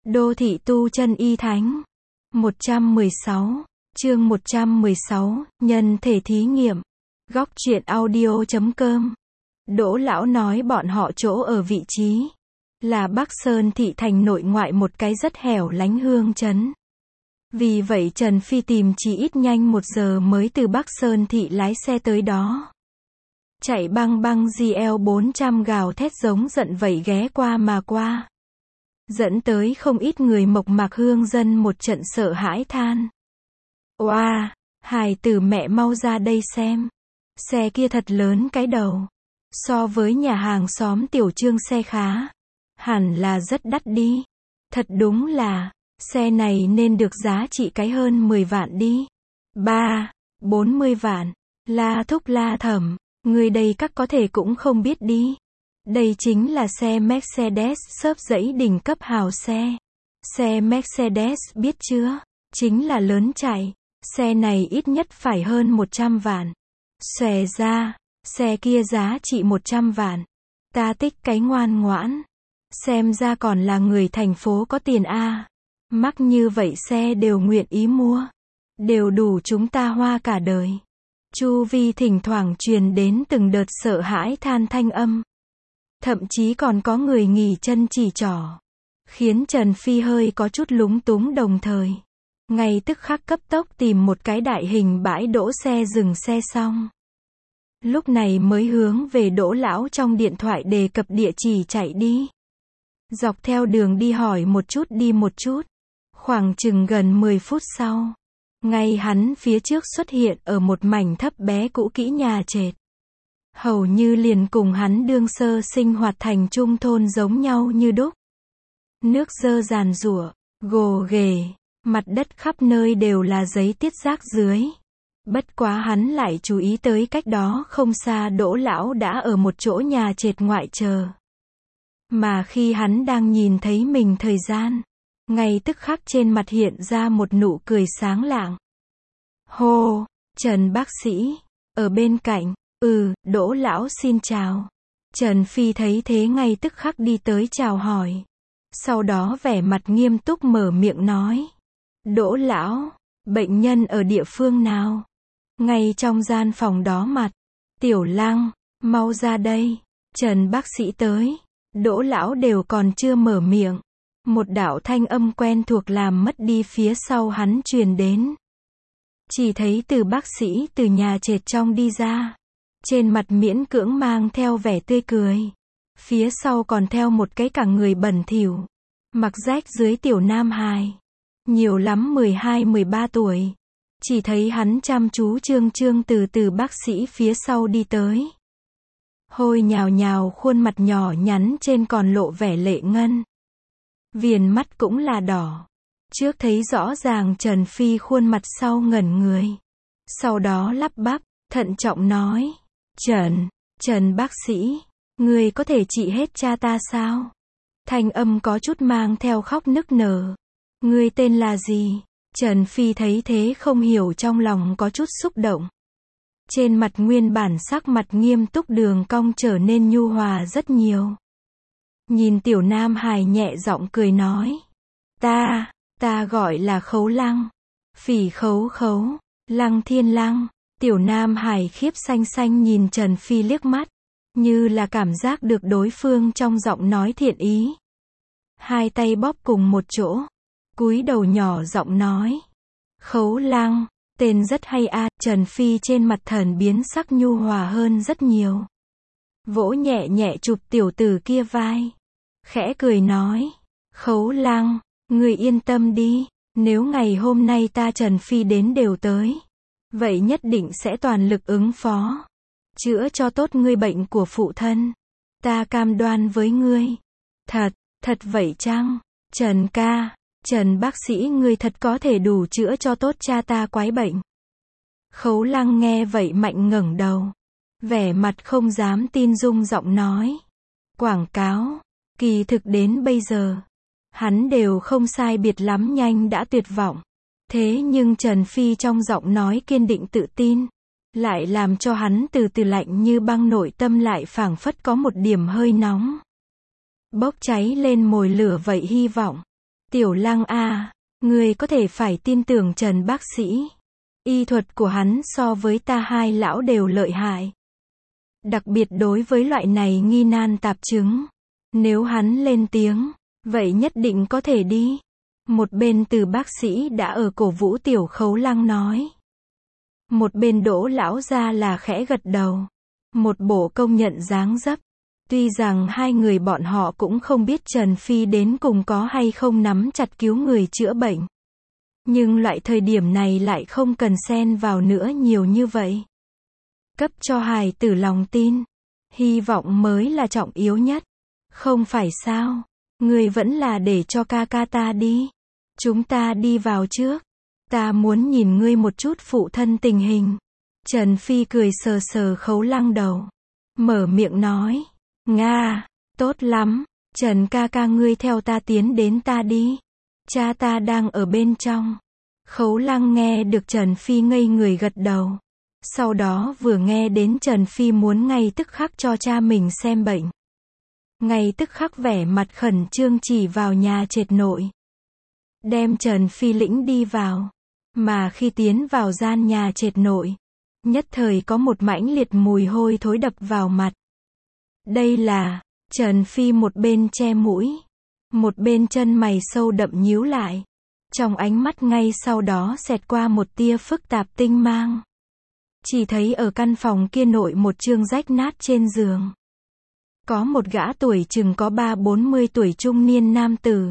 Đô thị tu chân y thánh. 116, chương 116, nhân thể thí nghiệm. Góc truyện audio.com. Đỗ lão nói bọn họ chỗ ở vị trí là Bắc Sơn thị thành nội ngoại một cái rất hẻo lánh hương trấn. Vì vậy Trần Phi tìm chỉ ít nhanh 1 giờ mới từ Bắc Sơn thị lái xe tới đó. Chạy băng băng GL 400 gào thét giống giận vẩy ghé qua mà qua. Dẫn tới không ít người Mộc Mạc hương dân một trận sợ hãi than. Oa, hài tử mẹ mau ra đây xem. Xe kia thật lớn cái đầu. So với nhà hàng xóm tiểu Trương xe khá. Hẳn là rất đắt đi. Thật đúng là, xe này nên được giá trị cái hơn 10 vạn đi. 40 vạn. La thúc la thẩm, người đây các có thể cũng không biết đi. Đây chính là xe Mercedes xớp dãy đỉnh cấp hào xe. Xe Mercedes biết chưa? Chính là lớn chạy. Xe này ít nhất phải hơn 100 vạn. Xòe ra, xe kia giá trị 100 vạn. Ta tích cái ngoan ngoãn. Xem ra còn là người thành phố có tiền a. Mắc như vậy xe đều nguyện ý mua. Đều đủ chúng ta hoa cả đời. Chu vi thỉnh thoảng truyền đến từng đợt sợ hãi than thanh âm. Thậm chí còn có người nghỉ chân chỉ trỏ. Khiến Trần Phi hơi có chút lúng túng đồng thời. Ngay tức khắc cấp tốc tìm một cái đại hình bãi đỗ xe dừng xe xong. Lúc này mới hướng về Đỗ lão trong điện thoại đề cập địa chỉ chạy đi. Dọc theo đường đi hỏi một chút đi một chút. Khoảng chừng gần 10 phút sau. Ngay hắn phía trước xuất hiện ở một mảnh thấp bé cũ kỹ nhà trệt. Hầu như liền cùng hắn đương sơ sinh hoạt thành trung thôn giống nhau như đúc. Nước dơ giàn giụa, gồ ghề, mặt đất khắp nơi đều là giấy tiết rác dưới. Bất quá hắn lại chú ý tới cách đó không xa Đỗ lão đã ở một chỗ nhà trệt ngoại chờ. Mà khi hắn đang nhìn thấy mình thời gian, ngay tức khắc trên mặt hiện ra một nụ cười sáng lạng. Hô, Trần bác sĩ, ở bên cạnh. Đỗ lão xin chào. Trần Phi thấy thế ngay tức khắc đi tới chào hỏi. Sau đó vẻ mặt nghiêm túc mở miệng nói. Đỗ lão, bệnh nhân ở địa phương nào? Ngay trong gian phòng đó mặt. Tiểu Lăng, mau ra đây. Trần bác sĩ tới. Đỗ lão đều còn chưa mở miệng. Một đạo thanh âm quen thuộc làm mất đi phía sau hắn truyền đến. Chỉ thấy từ bác sĩ từ nhà trệt trong đi ra. Trên mặt miễn cưỡng mang theo vẻ tươi cười. Phía sau còn theo một cái cả người bẩn thỉu. Mặc rách dưới tiểu nam hài. Nhiều lắm 12-13 tuổi. Chỉ thấy hắn chăm chú trương từ bác sĩ phía sau đi tới. Hôi nhào nhào khuôn mặt nhỏ nhắn trên còn lộ vẻ lệ ngân. Viền mắt cũng là đỏ. Trước thấy rõ ràng Trần Phi khuôn mặt sau ngẩn người. Sau đó lắp bắp, thận trọng nói. Trần bác sĩ, người có thể trị hết cha ta sao? Thanh âm có chút mang theo khóc nức nở. Người tên là gì? Trần Phi thấy thế không hiểu trong lòng có chút xúc động. Trên mặt nguyên bản sắc mặt nghiêm túc đường cong trở nên nhu hòa rất nhiều. Nhìn tiểu nam hài nhẹ giọng cười nói. Ta gọi là Khấu Lăng. Phỉ khấu, Lăng Thiên Lăng. Tiểu nam hài khiếp xanh xanh nhìn Trần Phi liếc mắt. Như là cảm giác được đối phương trong giọng nói thiện ý. Hai tay bóp cùng một chỗ. Cúi đầu nhỏ giọng nói. Khấu Lăng, tên rất hay a. Trần Phi trên mặt thần biến sắc nhu hòa hơn rất nhiều. Vỗ nhẹ nhẹ chụp tiểu tử kia vai. Khẽ cười nói. Khấu Lăng, người yên tâm đi. Nếu ngày hôm nay ta Trần Phi đến đều tới. Vậy nhất định sẽ toàn lực ứng phó. Chữa cho tốt ngươi bệnh của phụ thân. Ta cam đoan với ngươi. Thật vậy chăng? Trần ca, Trần bác sĩ ngươi thật có thể đủ chữa cho tốt cha ta quái bệnh. Khấu Lăng nghe vậy mạnh ngẩng đầu. Vẻ mặt không dám tin rung giọng nói. Quảng cáo, kỳ thực đến bây giờ. Hắn đều không sai biệt lắm nhanh đã tuyệt vọng. Thế nhưng Trần Phi trong giọng nói kiên định tự tin. Lại làm cho hắn từ từ lạnh như băng nội tâm lại phảng phất có một điểm hơi nóng. Bốc cháy lên mồi lửa vậy hy vọng. Tiểu Lăng a, ngươi có thể phải tin tưởng Trần bác sĩ. Y thuật của hắn so với ta hai lão đều lợi hại. Đặc biệt đối với loại này nghi nan tạp chứng. Nếu hắn lên tiếng, vậy nhất định có thể đi. Một bên Từ bác sĩ đã ở cổ vũ Tiểu Khấu Lăng nói. Một bên Đỗ lão gia là khẽ gật đầu. Một bộ công nhận dáng dấp. Tuy rằng hai người bọn họ cũng không biết Trần Phi đến cùng có hay không nắm chặt cứu người chữa bệnh. Nhưng loại thời điểm này lại không cần xen vào nữa nhiều như vậy. Cấp cho hài tử lòng tin. Hy vọng mới là trọng yếu nhất. Không phải sao? Người vẫn là để cho ca ca ta đi. Chúng ta đi vào trước. Ta muốn nhìn ngươi một chút phụ thân tình hình. Trần Phi cười sờ sờ Khấu Lăng đầu. Mở miệng nói. Nga, tốt lắm. Trần ca ca ngươi theo ta tiến đến ta đi. Cha ta đang ở bên trong. Khấu Lăng nghe được Trần Phi ngây người gật đầu. Sau đó vừa nghe đến Trần Phi muốn ngay tức khắc cho cha mình xem bệnh. Ngay tức khắc vẻ mặt khẩn trương chỉ vào nhà trệt nội. Đem Trần Phi lĩnh đi vào. Mà khi tiến vào gian nhà trệt nội, nhất thời có một mãnh liệt mùi hôi thối đập vào mặt. Đây là, Trần Phi một bên che mũi, một bên chân mày sâu đậm nhíu lại. Trong ánh mắt ngay sau đó xẹt qua một tia phức tạp tinh mang. Chỉ thấy ở căn phòng kia nội một chương rách nát trên giường. Có một gã tuổi chừng có 30-40 tuổi trung niên nam tử.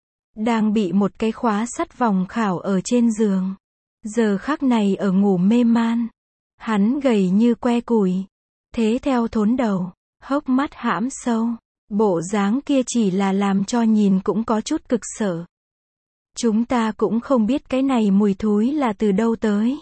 Đang bị một cái khóa sắt vòng khảo ở trên giường. Giờ khắc này ở ngủ mê man. Hắn gầy như que củi. Thế theo thốn đầu. Hốc mắt hãm sâu. Bộ dáng kia chỉ là làm cho nhìn cũng có chút cực sợ. Chúng ta cũng không biết cái này mùi thúi là từ đâu tới.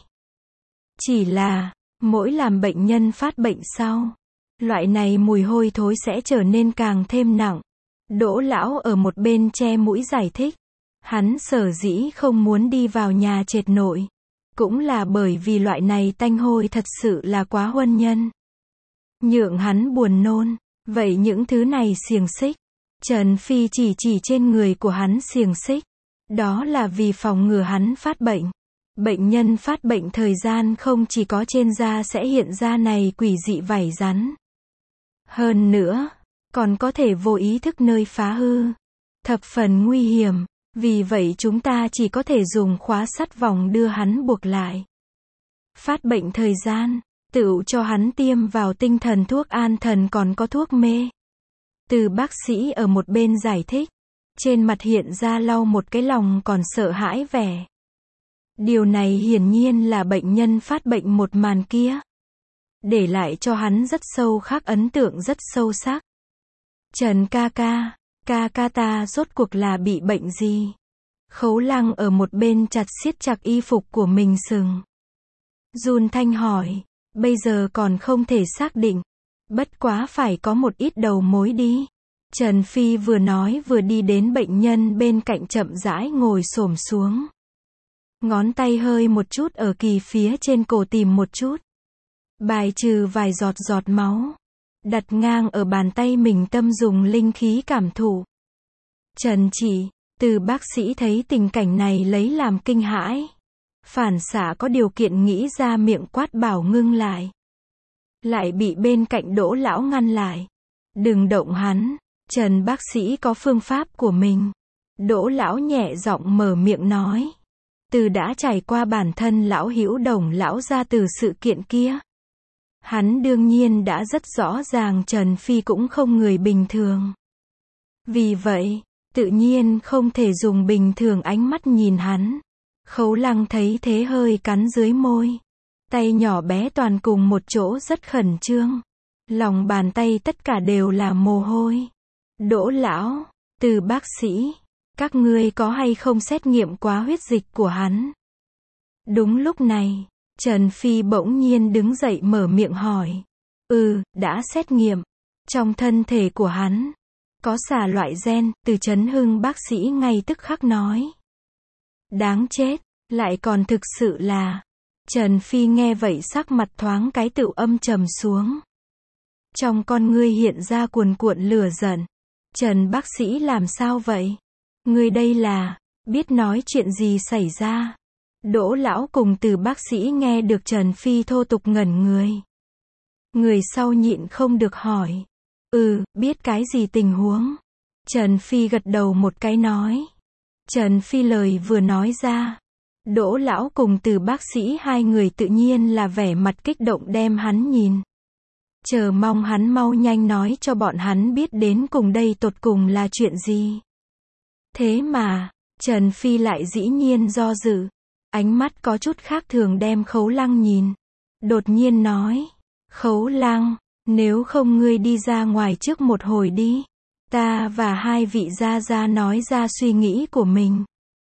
Chỉ là, mỗi làm bệnh nhân phát bệnh sau, loại này mùi hôi thối sẽ trở nên càng thêm nặng. Đỗ lão ở một bên che mũi giải thích. Hắn sở dĩ không muốn đi vào nhà trệt nội. Cũng là bởi vì loại này tanh hôi thật sự là quá huân nhân. Nhượng hắn buồn nôn. Vậy những thứ này xiềng xích. Trần Phi chỉ trên người của hắn xiềng xích. Đó là vì phòng ngừa hắn phát bệnh. Bệnh nhân phát bệnh thời gian không chỉ có trên da sẽ hiện ra này quỷ dị vảy rắn. Hơn nữa, còn có thể vô ý thức nơi phá hư. Thập phần nguy hiểm. Vì vậy chúng ta chỉ có thể dùng khóa sắt vòng đưa hắn buộc lại. Phát bệnh thời gian, tựu cho hắn tiêm vào tinh thần thuốc an thần còn có thuốc mê. Từ bác sĩ ở một bên giải thích. Trên mặt hiện ra lau một cái lòng còn sợ hãi vẻ. Điều này hiển nhiên là bệnh nhân phát bệnh một màn kia. Để lại cho hắn rất sâu khắc ấn tượng rất sâu sắc. Trần ca ca ta rốt cuộc là bị bệnh gì? Khấu Lăng ở một bên chặt siết chặt y phục của mình sừng. Run thanh hỏi, bây giờ còn không thể xác định. Bất quá phải có một ít đầu mối đi. Trần Phi vừa nói vừa đi đến bệnh nhân bên cạnh chậm rãi ngồi xổm xuống. Ngón tay hơi một chút ở kỳ phía trên cổ tìm một chút. Bài trừ vài giọt máu. Đặt ngang ở bàn tay mình tâm dùng linh khí cảm thụ. Trần chỉ, Từ bác sĩ thấy tình cảnh này lấy làm kinh hãi. Phản xạ có điều kiện nghĩ ra miệng quát bảo ngưng lại. Lại bị bên cạnh Đỗ lão ngăn lại. Đừng động hắn, Trần bác sĩ có phương pháp của mình. Đỗ lão nhẹ giọng mở miệng nói. Từ đã trải qua bản thân lão Hữu Đồng lão ra từ sự kiện kia. Hắn đương nhiên đã rất rõ ràng Trần Phi cũng không người bình thường. Vì vậy, tự nhiên không thể dùng bình thường ánh mắt nhìn hắn. Khấu Lăng thấy thế hơi cắn dưới môi. Tay nhỏ bé toàn cùng một chỗ rất khẩn trương. Lòng bàn tay tất cả đều là mồ hôi. Đỗ lão, Từ bác sĩ, các ngươi có hay không xét nghiệm quá huyết dịch của hắn? Đúng lúc này, Trần Phi bỗng nhiên đứng dậy mở miệng hỏi. Đã xét nghiệm. Trong thân thể của hắn, có xà loại gen, Từ Chấn Hưng bác sĩ ngay tức khắc nói. Đáng chết, lại còn thực sự là. Trần Phi nghe vậy sắc mặt thoáng cái tựu âm trầm xuống. Trong con ngươi hiện ra cuồn cuộn lửa giận. Trần bác sĩ làm sao vậy? Ngươi đây là, biết nói chuyện gì xảy ra? Đỗ lão cùng Từ bác sĩ nghe được Trần Phi thô tục ngẩn người. Người sau nhịn không được hỏi. Biết cái gì tình huống? Trần Phi gật đầu một cái nói. Trần Phi lời vừa nói ra. Đỗ lão cùng Từ bác sĩ hai người tự nhiên là vẻ mặt kích động đem hắn nhìn. Chờ mong hắn mau nhanh nói cho bọn hắn biết đến cùng đây tột cùng là chuyện gì. Thế mà, Trần Phi lại dĩ nhiên do dự. Ánh mắt có chút khác thường đem Khấu Lăng nhìn. Đột nhiên nói. Khấu Lăng, nếu không ngươi đi ra ngoài trước một hồi đi. Ta và hai vị gia gia nói ra suy nghĩ của mình.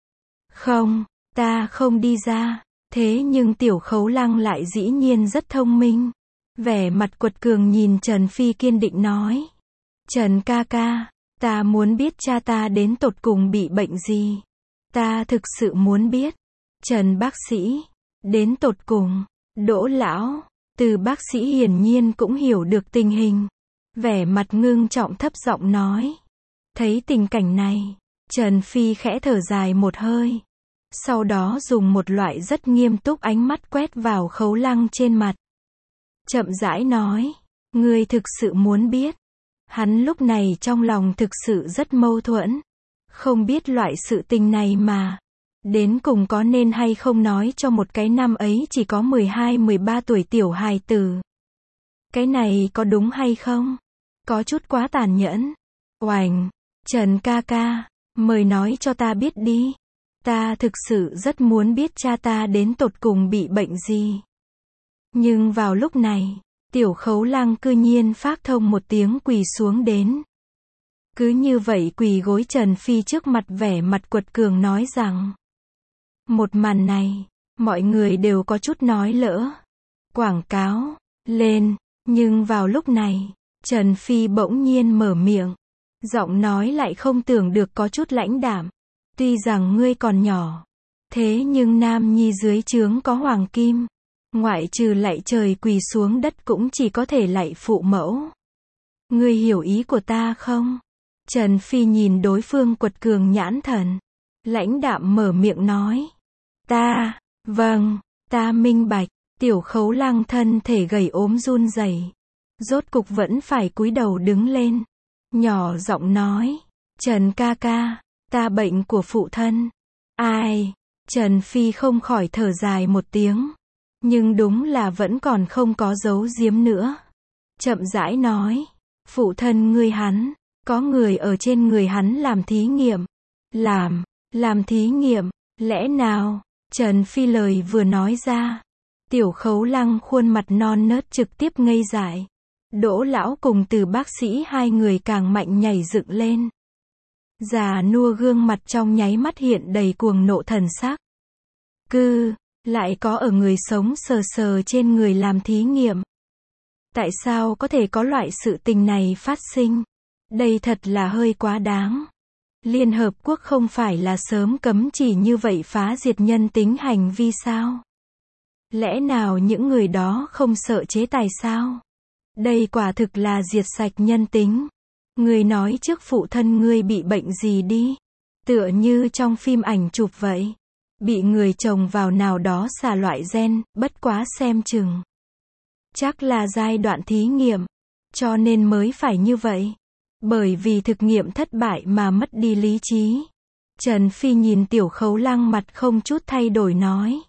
Không, ta không đi ra. Thế nhưng tiểu Khấu Lăng lại dĩ nhiên rất thông minh. Vẻ mặt quật cường nhìn Trần Phi kiên định nói. Trần ca ca, ta muốn biết cha ta đến tột cùng bị bệnh gì. Ta thực sự muốn biết. Trần bác sĩ, đến tột cùng, Đỗ lão, Từ bác sĩ hiển nhiên cũng hiểu được tình hình. Vẻ mặt ngưng trọng thấp giọng nói. Thấy tình cảnh này, Trần Phi khẽ thở dài một hơi. Sau đó dùng một loại rất nghiêm túc ánh mắt quét vào Khấu Lăng trên mặt. Chậm rãi nói, ngươi thực sự muốn biết. Hắn lúc này trong lòng thực sự rất mâu thuẫn. Không biết loại sự tình này mà. Đến cùng có nên hay không nói cho một cái năm ấy chỉ có 12-13 tuổi tiểu hài tử. Cái này có đúng hay không? Có chút quá tàn nhẫn. Oành, Trần ca ca, mời nói cho ta biết đi. Ta thực sự rất muốn biết cha ta đến tột cùng bị bệnh gì. Nhưng vào lúc này, tiểu Khấu Lăng cư nhiên phát thông một tiếng quỳ xuống đến. Cứ như vậy quỳ gối Trần Phi trước mặt vẻ mặt quật cường nói rằng. Một màn này, mọi người đều có chút nói lỡ. Quảng cáo, lên, nhưng vào lúc này, Trần Phi bỗng nhiên mở miệng. Giọng nói lại không tưởng được có chút lãnh đạm. Tuy rằng ngươi còn nhỏ, thế nhưng nam nhi dưới trướng có hoàng kim. Ngoại trừ lạy trời quỳ xuống đất cũng chỉ có thể lạy phụ mẫu. Ngươi hiểu ý của ta không? Trần Phi nhìn đối phương quật cường nhãn thần. Lãnh đạm mở miệng nói. Vâng, ta minh bạch. Tiểu Khấu Lăng thân thể gầy ốm run rẩy. Rốt cục vẫn phải cúi đầu đứng lên. Nhỏ giọng nói. Trần ca ca, ta bệnh của phụ thân. Ai? Trần Phi không khỏi thở dài một tiếng. Nhưng đúng là vẫn còn không có giấu giếm nữa. Chậm rãi nói. Phụ thân ngươi hắn, có người ở trên người hắn làm thí nghiệm. Làm thí nghiệm, lẽ nào? Trần Phi lời vừa nói ra. Tiểu Khấu Lăng khuôn mặt non nớt trực tiếp ngây dại. Đỗ lão cùng Từ bác sĩ hai người càng mạnh nhảy dựng lên. Già nua gương mặt trong nháy mắt hiện đầy cuồng nộ thần sắc. Lại có ở người sống sờ sờ trên người làm thí nghiệm. Tại sao có thể có loại sự tình này phát sinh? Đây thật là hơi quá đáng. Liên Hợp Quốc không phải là sớm cấm chỉ như vậy phá diệt nhân tính hành vi sao? Lẽ nào những người đó không sợ chế tài sao? Đây quả thực là diệt sạch nhân tính. Ngươi nói trước phụ thân ngươi bị bệnh gì đi? Tựa như trong phim ảnh chụp vậy. Bị người trồng vào nào đó xả loại gen, bất quá xem chừng. Chắc là giai đoạn thí nghiệm. Cho nên mới phải như vậy. Bởi vì thực nghiệm thất bại mà mất đi lý trí. Trần Phi nhìn tiểu Khấu Lăng mặt không chút thay đổi nói.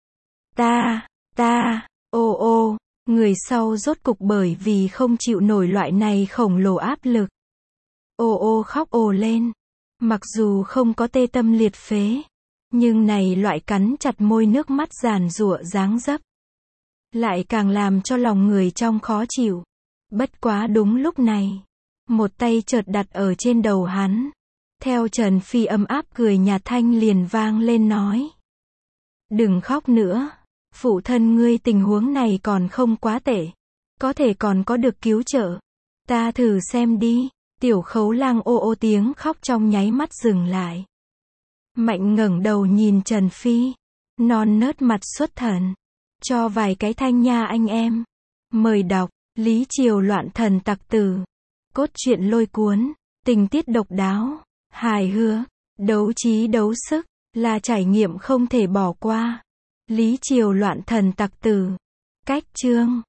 Người sau rốt cục bởi vì không chịu nổi loại này khổng lồ áp lực. Khóc ồ lên. Mặc dù không có tê tâm liệt phế. Nhưng này loại cắn chặt môi nước mắt giàn giụa dáng dấp. Lại càng làm cho lòng người trong khó chịu. Bất quá đúng lúc này. Một tay chợt đặt ở trên đầu hắn. Theo Trần Phi ấm áp cười nhạt thanh liền vang lên nói. Đừng khóc nữa. Phụ thân ngươi tình huống này còn không quá tệ. Có thể còn có được cứu trợ. Ta thử xem đi. Tiểu Khấu Lăng tiếng khóc trong nháy mắt dừng lại. Mạnh ngẩng đầu nhìn Trần Phi. Non nớt mặt xuất thần. Cho vài cái thanh nha anh em. Mời đọc. Lý Triều loạn thần tặc tử. Cốt truyện lôi cuốn. Tình tiết độc đáo. Hài hước. Đấu trí đấu sức, là trải nghiệm không thể bỏ qua. Lý triều loạn thần tặc tử. Cách chương